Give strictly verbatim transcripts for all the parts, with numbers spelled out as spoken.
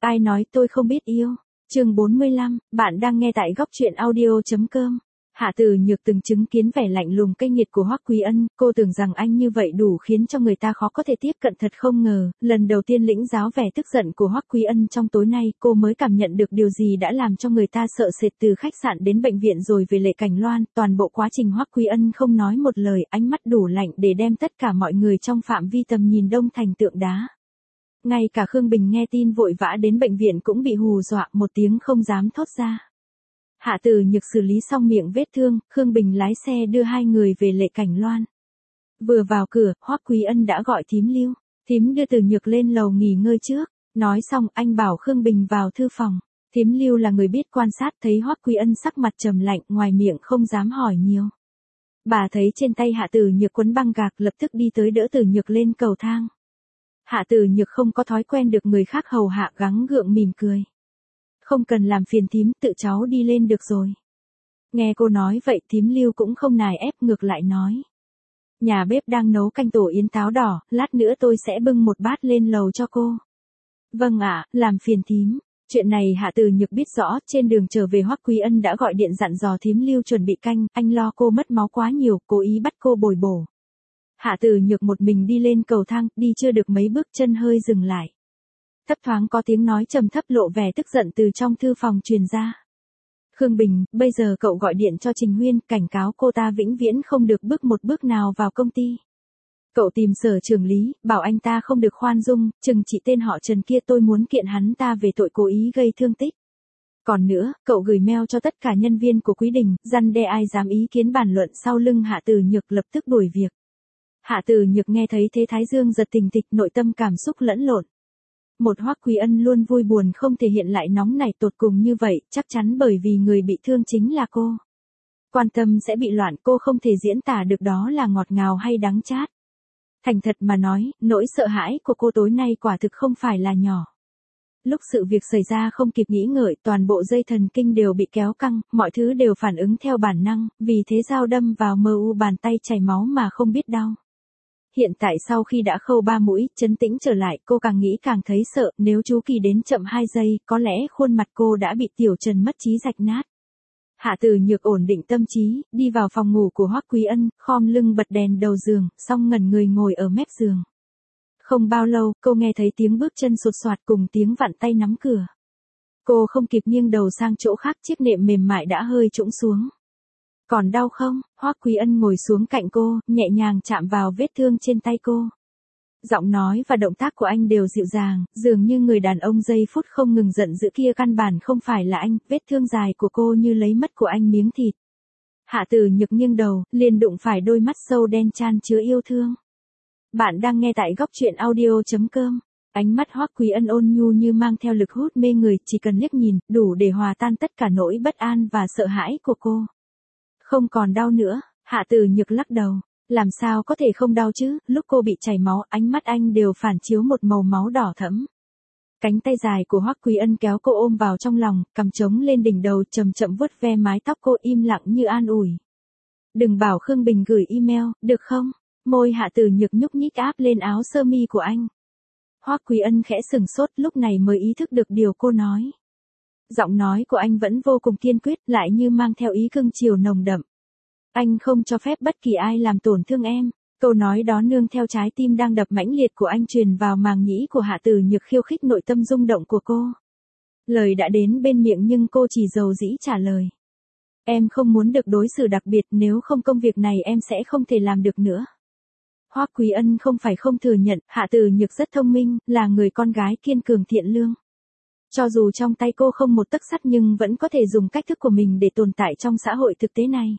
Ai nói tôi không biết yêu? Chương bốn mươi lăm, bạn đang nghe tại góc truyện audio chấm com. Hạ Từ Nhược từng chứng kiến vẻ lạnh lùng cay nghiệt của Hoắc Quý Ân, cô tưởng rằng anh như vậy đủ khiến cho người ta khó có thể tiếp cận, thật không ngờ, lần đầu tiên lĩnh giáo vẻ tức giận của Hoắc Quý Ân trong tối nay, cô mới cảm nhận được điều gì đã làm cho người ta sợ sệt. Từ khách sạn đến bệnh viện rồi về Lệ Cảnh Loan, toàn bộ quá trình Hoắc Quý Ân không nói một lời, ánh mắt đủ lạnh để đem tất cả mọi người trong phạm vi tầm nhìn đông thành tượng đá. Ngay cả Khương Bình nghe tin vội vã đến bệnh viện cũng bị hù dọa, một tiếng không dám thốt ra. Hạ Từ Nhược xử lý xong miệng vết thương, Khương Bình lái xe đưa hai người về Lệ Cảnh Loan. Vừa vào cửa, Hoắc Quý Ân đã gọi thím Lưu. Thím đưa Từ Nhược lên lầu nghỉ ngơi trước. Nói xong, anh bảo Khương Bình vào thư phòng. Thím Lưu là người biết quan sát, thấy Hoắc Quý Ân sắc mặt trầm lạnh, ngoài miệng không dám hỏi nhiều. Bà thấy trên tay Hạ Từ Nhược quấn băng gạc, lập tức đi tới đỡ Từ Nhược lên cầu thang. Hạ Từ Nhược không có thói quen được người khác hầu hạ, gắng gượng mỉm cười. Không cần làm phiền thím, tự cháu đi lên được rồi. Nghe cô nói vậy, thím Lưu cũng không nài ép, ngược lại nói. Nhà bếp đang nấu canh tổ yến táo đỏ, lát nữa tôi sẽ bưng một bát lên lầu cho cô. Vâng ạ, làm phiền thím. Chuyện này Hạ Từ Nhược biết rõ, trên đường trở về Hoắc Quý Ân đã gọi điện dặn dò thím Lưu chuẩn bị canh, anh lo cô mất máu quá nhiều, cố ý bắt cô bồi bổ. Hạ Từ Nhược một mình đi lên cầu thang, đi chưa được mấy bước chân hơi dừng lại. Thấp thoáng có tiếng nói trầm thấp lộ vẻ tức giận từ trong thư phòng truyền ra. Khương Bình, bây giờ cậu gọi điện cho Trình Huyên, cảnh cáo cô ta vĩnh viễn không được bước một bước nào vào công ty. Cậu tìm Sở trưởng lý, bảo anh ta không được khoan dung, chừng trị tên họ Trần kia, tôi muốn kiện hắn ta về tội cố ý gây thương tích. Còn nữa, cậu gửi mail cho tất cả nhân viên của Quý Đình, răn đe ai dám ý kiến bàn luận sau lưng Hạ Từ Nhược, lập tức đuổi việc. Hạ Từ Nhược nghe thấy thế thái dương giật tình tịch, nội tâm cảm xúc lẫn lộn. Một Hoắc Quý Ân luôn vui buồn không thể hiện lại nóng nảy tột cùng như vậy, chắc chắn bởi vì người bị thương chính là cô. Quan tâm sẽ bị loạn, cô không thể diễn tả được đó là ngọt ngào hay đắng chát. Thành thật mà nói, nỗi sợ hãi của cô tối nay quả thực không phải là nhỏ. Lúc sự việc xảy ra không kịp nghĩ ngợi, toàn bộ dây thần kinh đều bị kéo căng, mọi thứ đều phản ứng theo bản năng, vì thế dao đâm vào mờ u bàn tay chảy máu mà không biết đau. Hiện tại sau khi đã khâu ba mũi, trấn tĩnh trở lại, cô càng nghĩ càng thấy sợ, nếu chú Kỳ đến chậm hai giây, có lẽ khuôn mặt cô đã bị Tiểu Trần mất trí rạch nát. Hạ Từ Nhược ổn định tâm trí, đi vào phòng ngủ của Hoắc Quý Ân, khom lưng bật đèn đầu giường, xong ngẩn người ngồi ở mép giường. Không bao lâu, cô nghe thấy tiếng bước chân sột soạt cùng tiếng vặn tay nắm cửa. Cô không kịp nghiêng đầu sang chỗ khác, chiếc nệm mềm mại đã hơi trũng xuống. Còn đau không? Hoắc Quý Ân ngồi xuống cạnh cô, nhẹ nhàng chạm vào vết thương trên tay cô. Giọng nói và động tác của anh đều dịu dàng, dường như người đàn ông giây phút không ngừng giận dữ kia căn bản không phải là anh, vết thương dài của cô như lấy mất của anh miếng thịt. Hạ Từ Nhược nghiêng đầu, liền đụng phải đôi mắt sâu đen chan chứa yêu thương. Bạn đang nghe tại góc truyện audio chấm com. Ánh mắt Hoắc Quý Ân ôn nhu như mang theo lực hút mê người, chỉ cần liếc nhìn, đủ để hòa tan tất cả nỗi bất an và sợ hãi của cô. Không còn đau nữa, Hạ Từ Nhược lắc đầu. Làm sao có thể không đau chứ, lúc cô bị chảy máu, ánh mắt anh đều phản chiếu một màu máu đỏ thẫm. Cánh tay dài của Hoắc Quý Ân kéo cô ôm vào trong lòng, cầm trống lên đỉnh đầu, chậm chậm vuốt ve mái tóc cô, im lặng như an ủi. Đừng bảo Khương Bình gửi email, được không? Môi Hạ Từ Nhược nhúc nhích áp lên áo sơ mi của anh. Hoắc Quý Ân khẽ sừng sốt, lúc này mới ý thức được điều cô nói. Giọng nói của anh vẫn vô cùng kiên quyết, lại như mang theo ý cưng chiều nồng đậm. Anh không cho phép bất kỳ ai làm tổn thương em. Câu nói đó nương theo trái tim đang đập mãnh liệt của anh truyền vào màng nhĩ của Hạ Từ Nhược, khiêu khích nội tâm rung động của cô. Lời đã đến bên miệng nhưng cô chỉ dầu dĩ trả lời. Em không muốn được đối xử đặc biệt, nếu không công việc này em sẽ không thể làm được nữa. Hoắc Quý Ân không phải không thừa nhận, Hạ Từ Nhược rất thông minh, là người con gái kiên cường thiện lương. Cho dù trong tay cô không một tấc sắt nhưng vẫn có thể dùng cách thức của mình để tồn tại trong xã hội thực tế này.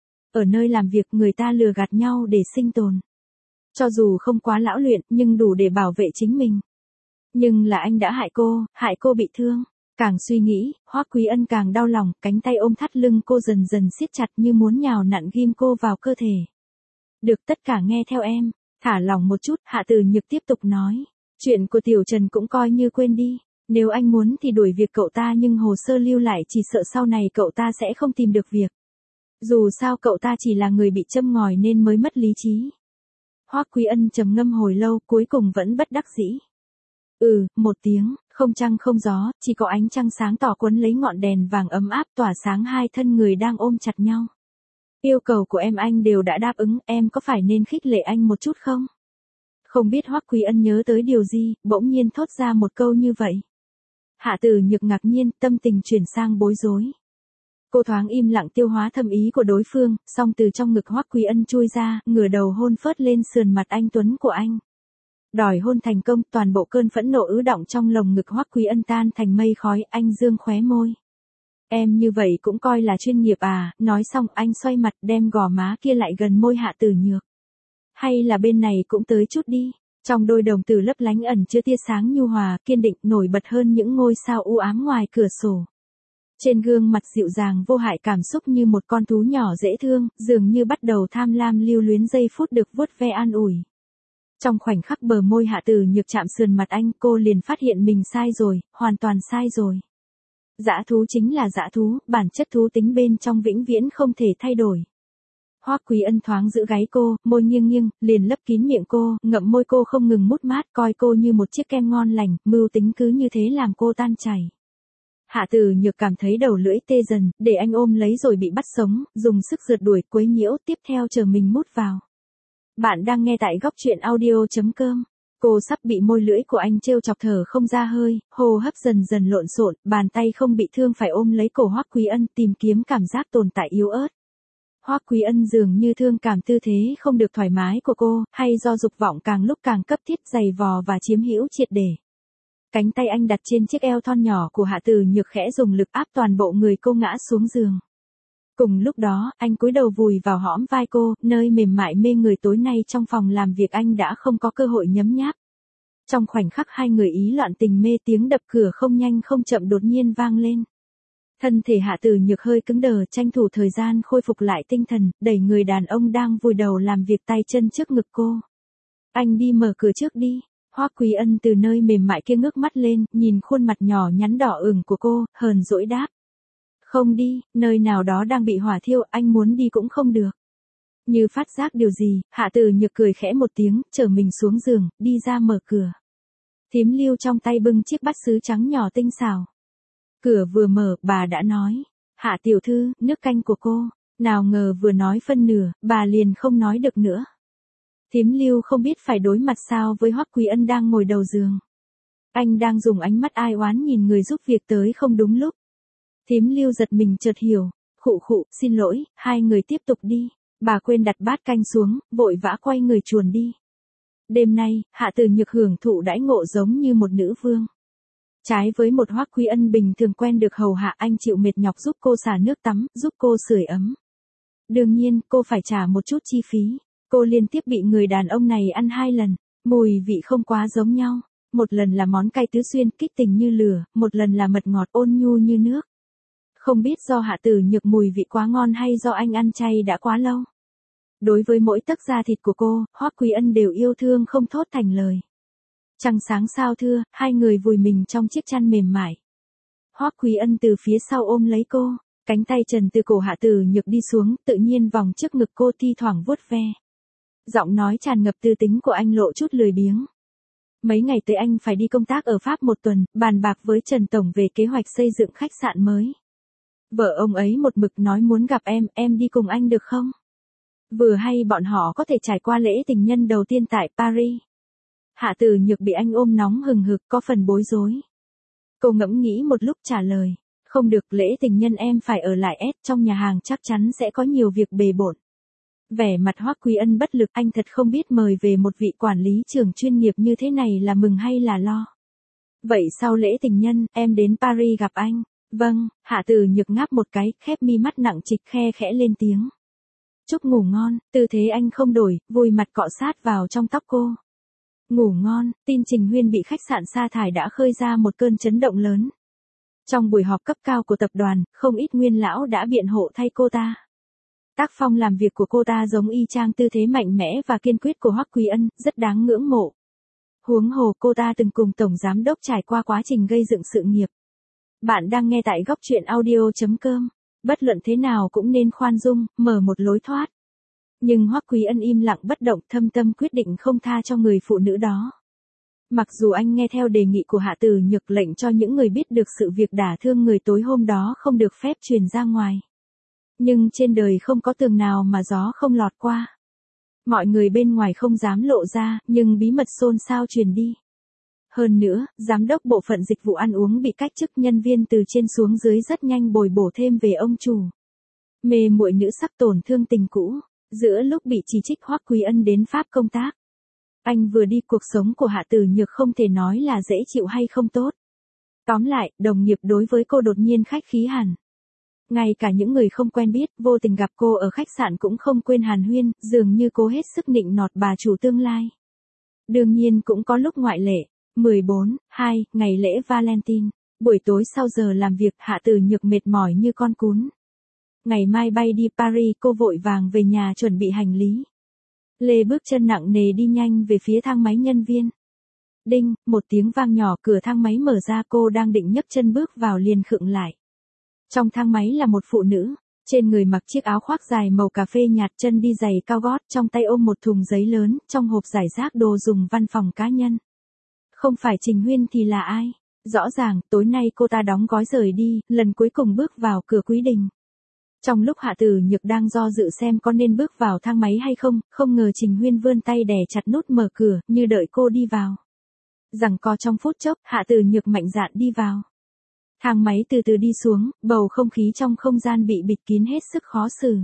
Ở nơi làm việc người ta lừa gạt nhau để sinh tồn. Cho dù không quá lão luyện nhưng đủ để bảo vệ chính mình. Nhưng là anh đã hại cô, hại cô bị thương. Càng suy nghĩ, Hoắc Quý Ân càng đau lòng, cánh tay ôm thắt lưng cô dần dần siết chặt như muốn nhào nặn ghim cô vào cơ thể. Được, tất cả nghe theo em. Thả lỏng một chút, Hạ Từ Nhược tiếp tục nói. Chuyện của Tiểu Trần cũng coi như quên đi. Nếu anh muốn thì đuổi việc cậu ta, nhưng hồ sơ lưu lại chỉ sợ sau này cậu ta sẽ không tìm được việc. Dù sao cậu ta chỉ là người bị châm ngòi nên mới mất lý trí. Hoắc Quý Ân trầm ngâm hồi lâu, cuối cùng vẫn bất đắc dĩ. Ừ, một tiếng, không trăng không gió, chỉ có ánh trăng sáng tỏ quấn lấy ngọn đèn vàng ấm áp tỏa sáng hai thân người đang ôm chặt nhau. Yêu cầu của em anh đều đã đáp ứng, em có phải nên khích lệ anh một chút không? Không biết Hoắc Quý Ân nhớ tới điều gì, bỗng nhiên thốt ra một câu như vậy. Hạ Tử Nhược ngạc nhiên, tâm tình chuyển sang bối rối. Cô thoáng im lặng tiêu hóa thâm ý của đối phương, xong từ trong ngực Hoắc Quý Ân chui ra, ngửa đầu hôn phớt lên sườn mặt anh tuấn của anh. Đòi hôn thành công, toàn bộ cơn phẫn nộ ứ đọng trong lồng ngực Hoắc Quý Ân tan thành mây khói, anh dương khóe môi. Em như vậy cũng coi là chuyên nghiệp à, nói xong anh xoay mặt đem gò má kia lại gần môi Hạ Tử Nhược. Hay là bên này cũng tới chút đi, trong đôi đồng tử lấp lánh ẩn chứa tia sáng nhu hòa, kiên định, nổi bật hơn những ngôi sao u ám ngoài cửa sổ. Trên gương mặt dịu dàng vô hại cảm xúc như một con thú nhỏ dễ thương, dường như bắt đầu tham lam lưu luyến giây phút được vuốt ve an ủi. Trong khoảnh khắc bờ môi Hạ Tử Nhược chạm sườn mặt anh, cô liền phát hiện mình sai rồi, hoàn toàn sai rồi. Dã thú chính là dã thú, bản chất thú tính bên trong vĩnh viễn không thể thay đổi. Hoắc Quý Ân thoáng giữ gáy cô, môi nghiêng nghiêng, liền lấp kín miệng cô, ngậm môi cô không ngừng mút mát, coi cô như một chiếc kem ngon lành, mưu tính cứ như thế làm cô tan chảy. Hạ Tử Nhược cảm thấy đầu lưỡi tê dần, để anh ôm lấy rồi bị bắt sống, dùng sức rượt đuổi quấy nhiễu, tiếp theo chờ mình mút vào. Bạn đang nghe tại góc truyện audio chấm com. Cô sắp bị môi lưỡi của anh trêu chọc thở không ra hơi, hô hấp dần dần lộn xộn, bàn tay không bị thương phải ôm lấy cổ Hoắc Quý Ân tìm kiếm cảm giác tồn tại yếu ớt. Hoắc Quý Ân dường như thương cảm tư thế không được thoải mái của cô, hay do dục vọng càng lúc càng cấp thiết dày vò và chiếm hữu triệt để. Cánh tay anh đặt trên chiếc eo thon nhỏ của Hạ Tử Nhược khẽ dùng lực áp toàn bộ người cô ngã xuống giường. Cùng lúc đó, anh cúi đầu vùi vào hõm vai cô, nơi mềm mại mê người tối nay trong phòng làm việc anh đã không có cơ hội nhấm nháp. Trong khoảnh khắc hai người ý loạn tình mê, tiếng đập cửa không nhanh không chậm đột nhiên vang lên. Thân thể Hạ Tử Nhược hơi cứng đờ, tranh thủ thời gian khôi phục lại tinh thần, đẩy người đàn ông đang vùi đầu làm việc tay chân trước ngực cô. Anh đi mở cửa trước đi. Hoắc Quý Ân từ nơi mềm mại kia ngước mắt lên, nhìn khuôn mặt nhỏ nhắn đỏ ửng của cô, hờn dỗi đáp. Không đi, nơi nào đó đang bị hỏa thiêu, anh muốn đi cũng không được. Như phát giác điều gì, Hạ Tử Nhược cười khẽ một tiếng, chở mình xuống giường, đi ra mở cửa. Thím Lưu trong tay bưng chiếc bát sứ trắng nhỏ tinh xảo. Cửa vừa mở, bà đã nói, Hạ tiểu thư, nước canh của cô. Nào ngờ vừa nói phân nửa, bà liền không nói được nữa. Thím Lưu không biết phải đối mặt sao với Hoắc Quý Ân đang ngồi đầu giường. Anh đang dùng ánh mắt ai oán nhìn người giúp việc tới không đúng lúc. Thím Lưu giật mình chợt hiểu, khụ khụ, xin lỗi, hai người tiếp tục đi. Bà quên đặt bát canh xuống, vội vã quay người chuồn đi. Đêm nay, Hạ Tử Nhược hưởng thụ đãi ngộ giống như một nữ vương. Trái với một Hoắc Quý Ân bình thường quen được hầu hạ, anh chịu mệt nhọc giúp cô xả nước tắm, giúp cô sưởi ấm. Đương nhiên, cô phải trả một chút chi phí. Cô liên tiếp bị người đàn ông này ăn hai lần, mùi vị không quá giống nhau. Một lần là món cay tứ xuyên kích tình như lửa, một lần là mật ngọt ôn nhu như nước. Không biết do Hạ Tử Nhược mùi vị quá ngon hay do anh ăn chay đã quá lâu. Đối với mỗi tấc da thịt của cô, Hoắc Quý Ân đều yêu thương không thốt thành lời. Trăng sáng sao thưa, hai người vùi mình trong chiếc chăn mềm mại. Hoắc Quý Ân từ phía sau ôm lấy cô, cánh tay trần từ cổ Hạ Tử Nhược đi xuống, tự nhiên vòng trước ngực cô thi thoảng vuốt ve. Giọng nói tràn ngập tư tính của anh lộ chút lười biếng. Mấy ngày tới anh phải đi công tác ở Pháp một tuần, bàn bạc với Trần Tổng về kế hoạch xây dựng khách sạn mới. Vợ ông ấy một mực nói muốn gặp em, em đi cùng anh được không? Vừa hay bọn họ có thể trải qua lễ tình nhân đầu tiên tại Paris. Hạ Tử Nhược bị anh ôm nóng hừng hực, có phần bối rối. Cô ngẫm nghĩ một lúc trả lời, không được, lễ tình nhân em phải ở lại S, trong nhà hàng chắc chắn sẽ có nhiều việc bề bộn. Vẻ mặt Hoắc Quý Ân bất lực, anh thật không biết mời về một vị quản lý trưởng chuyên nghiệp như thế này là mừng hay là lo. Vậy sau lễ tình nhân, em đến Paris gặp anh. Vâng, Hạ Tử Nhược ngáp một cái, khép mi mắt nặng trịch, khe khẽ lên tiếng. Chúc ngủ ngon, tư thế anh không đổi, vùi mặt cọ sát vào trong tóc cô. Ngủ ngon, tin Trình Huyên bị khách sạn sa thải đã khơi ra một cơn chấn động lớn. Trong buổi họp cấp cao của tập đoàn, không ít nguyên lão đã biện hộ thay cô ta. Tác phong làm việc của cô ta giống y chang tư thế mạnh mẽ và kiên quyết của Hoắc Quý Ân, rất đáng ngưỡng mộ. Huống hồ cô ta từng cùng Tổng Giám đốc trải qua quá trình gây dựng sự nghiệp. Bạn đang nghe tại góc truyện audio chấm com. Bất luận thế nào cũng nên khoan dung, mở một lối thoát. Nhưng Hoắc Quý Ân im lặng bất động, thâm tâm quyết định không tha cho người phụ nữ đó. Mặc dù anh nghe theo đề nghị của Hạ Tử Nhược lệnh cho những người biết được sự việc đả thương người tối hôm đó không được phép truyền ra ngoài. Nhưng trên đời không có tường nào mà gió không lọt qua. Mọi người bên ngoài không dám lộ ra, nhưng bí mật xôn xao truyền đi. Hơn nữa, giám đốc bộ phận dịch vụ ăn uống bị cách chức, nhân viên từ trên xuống dưới rất nhanh bồi bổ thêm về ông chủ. Mê muội nữ sắc tổn thương tình cũ, giữa lúc bị chỉ trích Hoắc Quý Ân đến Pháp công tác. Anh vừa đi, cuộc sống của Hạ Tử Nhược không thể nói là dễ chịu hay không tốt. Tóm lại, đồng nghiệp đối với cô đột nhiên khách khí hẳn. Ngay cả những người không quen biết, vô tình gặp cô ở khách sạn cũng không quên hàn huyên, dường như cô hết sức nịnh nọt bà chủ tương lai. Đương nhiên cũng có lúc ngoại lệ. mười bốn, hai, ngày lễ Valentine. Buổi tối sau giờ làm việc, Hạ Tử Nhược mệt mỏi như con cún. Ngày mai bay đi Paris, cô vội vàng về nhà chuẩn bị hành lý. Lê bước chân nặng nề đi nhanh về phía thang máy nhân viên. Đinh, một tiếng vang nhỏ, cửa thang máy mở ra, cô đang định nhấc chân bước vào liền khựng lại. Trong thang máy là một phụ nữ, trên người mặc chiếc áo khoác dài màu cà phê nhạt, chân đi giày cao gót, trong tay ôm một thùng giấy lớn, trong hộp giải rác đồ dùng văn phòng cá nhân. Không phải Trình Huyên thì là ai? Rõ ràng, tối nay cô ta đóng gói rời đi, lần cuối cùng bước vào cửa Quý Đình. Trong lúc Hạ Tử Nhược đang do dự xem có nên bước vào thang máy hay không, không ngờ Trình Huyên vươn tay đè chặt nút mở cửa, như đợi cô đi vào. Giằng co trong phút chốc, Hạ Tử Nhược mạnh dạn đi vào. Thang máy từ từ đi xuống, bầu không khí trong không gian bị bịt kín hết sức khó xử.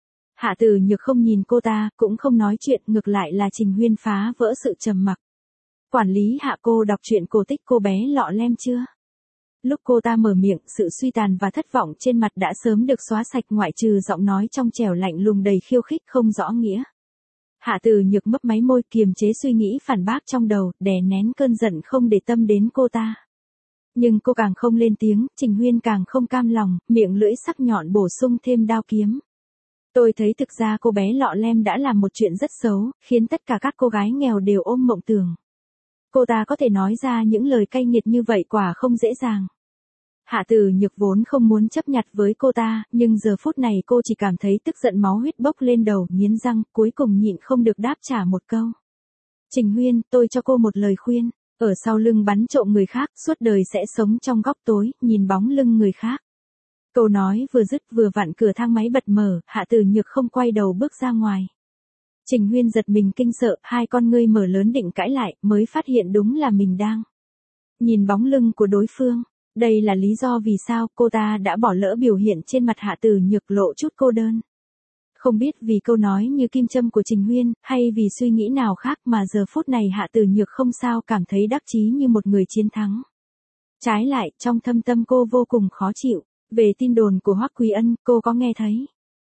Hạ Tử Nhược không nhìn cô ta, cũng không nói chuyện, ngược lại là Trình Huyên phá vỡ sự trầm mặc. Quản lý Hạ, cô đọc truyện cổ tích Cô bé lọ lem chưa? Lúc cô ta mở miệng, sự suy tàn và thất vọng trên mặt đã sớm được xóa sạch, ngoại trừ giọng nói trong trẻo lạnh lùng đầy khiêu khích không rõ nghĩa. Hạ Tử Nhược mấp máy môi, kiềm chế suy nghĩ phản bác trong đầu, đè nén cơn giận không để tâm đến cô ta. Nhưng cô càng không lên tiếng, Trình Huyên càng không cam lòng, miệng lưỡi sắc nhọn bổ sung thêm đao kiếm. Tôi thấy thực ra cô bé lọ lem đã làm một chuyện rất xấu, khiến tất cả các cô gái nghèo đều ôm mộng tưởng. Cô ta có thể nói ra những lời cay nghiệt như vậy quả không dễ dàng. Hạ Tử Nhược vốn không muốn chấp nhặt với cô ta, nhưng giờ phút này cô chỉ cảm thấy tức giận, máu huyết bốc lên đầu, nghiến răng, cuối cùng nhịn không được đáp trả một câu. Trình Huyên, tôi cho cô một lời khuyên, ở sau lưng bắn trộm người khác, suốt đời sẽ sống trong góc tối, nhìn bóng lưng người khác. Câu nói vừa dứt vừa vặn cửa thang máy bật mở, Hạ Tử Nhược không quay đầu bước ra ngoài. Trình Huyên giật mình kinh sợ, hai con ngươi mở lớn định cãi lại, mới phát hiện đúng là mình đang nhìn bóng lưng của đối phương. Đây là lý do vì sao cô ta đã bỏ lỡ biểu hiện trên mặt Hạ Tử Nhược lộ chút cô đơn. Không biết vì câu nói như kim châm của Trình Huyên, hay vì suy nghĩ nào khác mà giờ phút này Hạ Tử Nhược không sao cảm thấy đắc chí như một người chiến thắng. Trái lại, trong thâm tâm cô vô cùng khó chịu. Về tin đồn của Hoắc Quý Ân, cô có nghe thấy?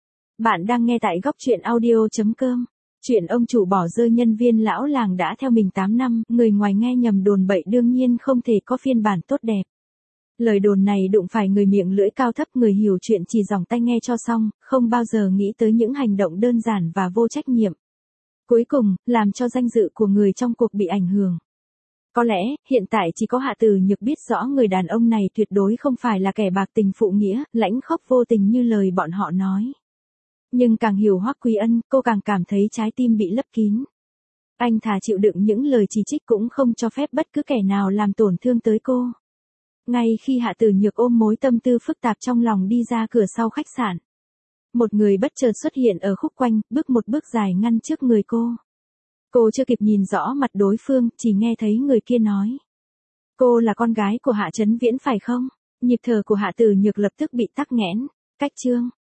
Bạn đang nghe tại góc truyện audio chấm com. Chuyện ông chủ bỏ rơi nhân viên lão làng đã theo mình tám năm, người ngoài nghe nhầm đồn bậy đương nhiên không thể có phiên bản tốt đẹp. Lời đồn này đụng phải người miệng lưỡi cao thấp, người hiểu chuyện chỉ dòng tai nghe cho xong, không bao giờ nghĩ tới những hành động đơn giản và vô trách nhiệm. Cuối cùng, làm cho danh dự của người trong cuộc bị ảnh hưởng. Có lẽ, hiện tại chỉ có Hạ Tử Nhược biết rõ người đàn ông này tuyệt đối không phải là kẻ bạc tình phụ nghĩa, lãnh khốc vô tình như lời bọn họ nói. Nhưng càng hiểu Hoắc Quý Ân, cô càng cảm thấy trái tim bị lấp kín. Anh thà chịu đựng những lời chỉ trích cũng không cho phép bất cứ kẻ nào làm tổn thương tới cô. Ngay khi Hạ Tử Nhược ôm mối tâm tư phức tạp trong lòng đi ra cửa sau khách sạn, một người bất chợt xuất hiện ở khúc quanh, bước một bước dài ngăn trước người cô. Cô chưa kịp nhìn rõ mặt đối phương, chỉ nghe thấy người kia nói: cô là con gái của Hạ Chấn Viễn phải không? Nhịp thở của Hạ Tử Nhược lập tức bị tắc nghẽn. Cách chương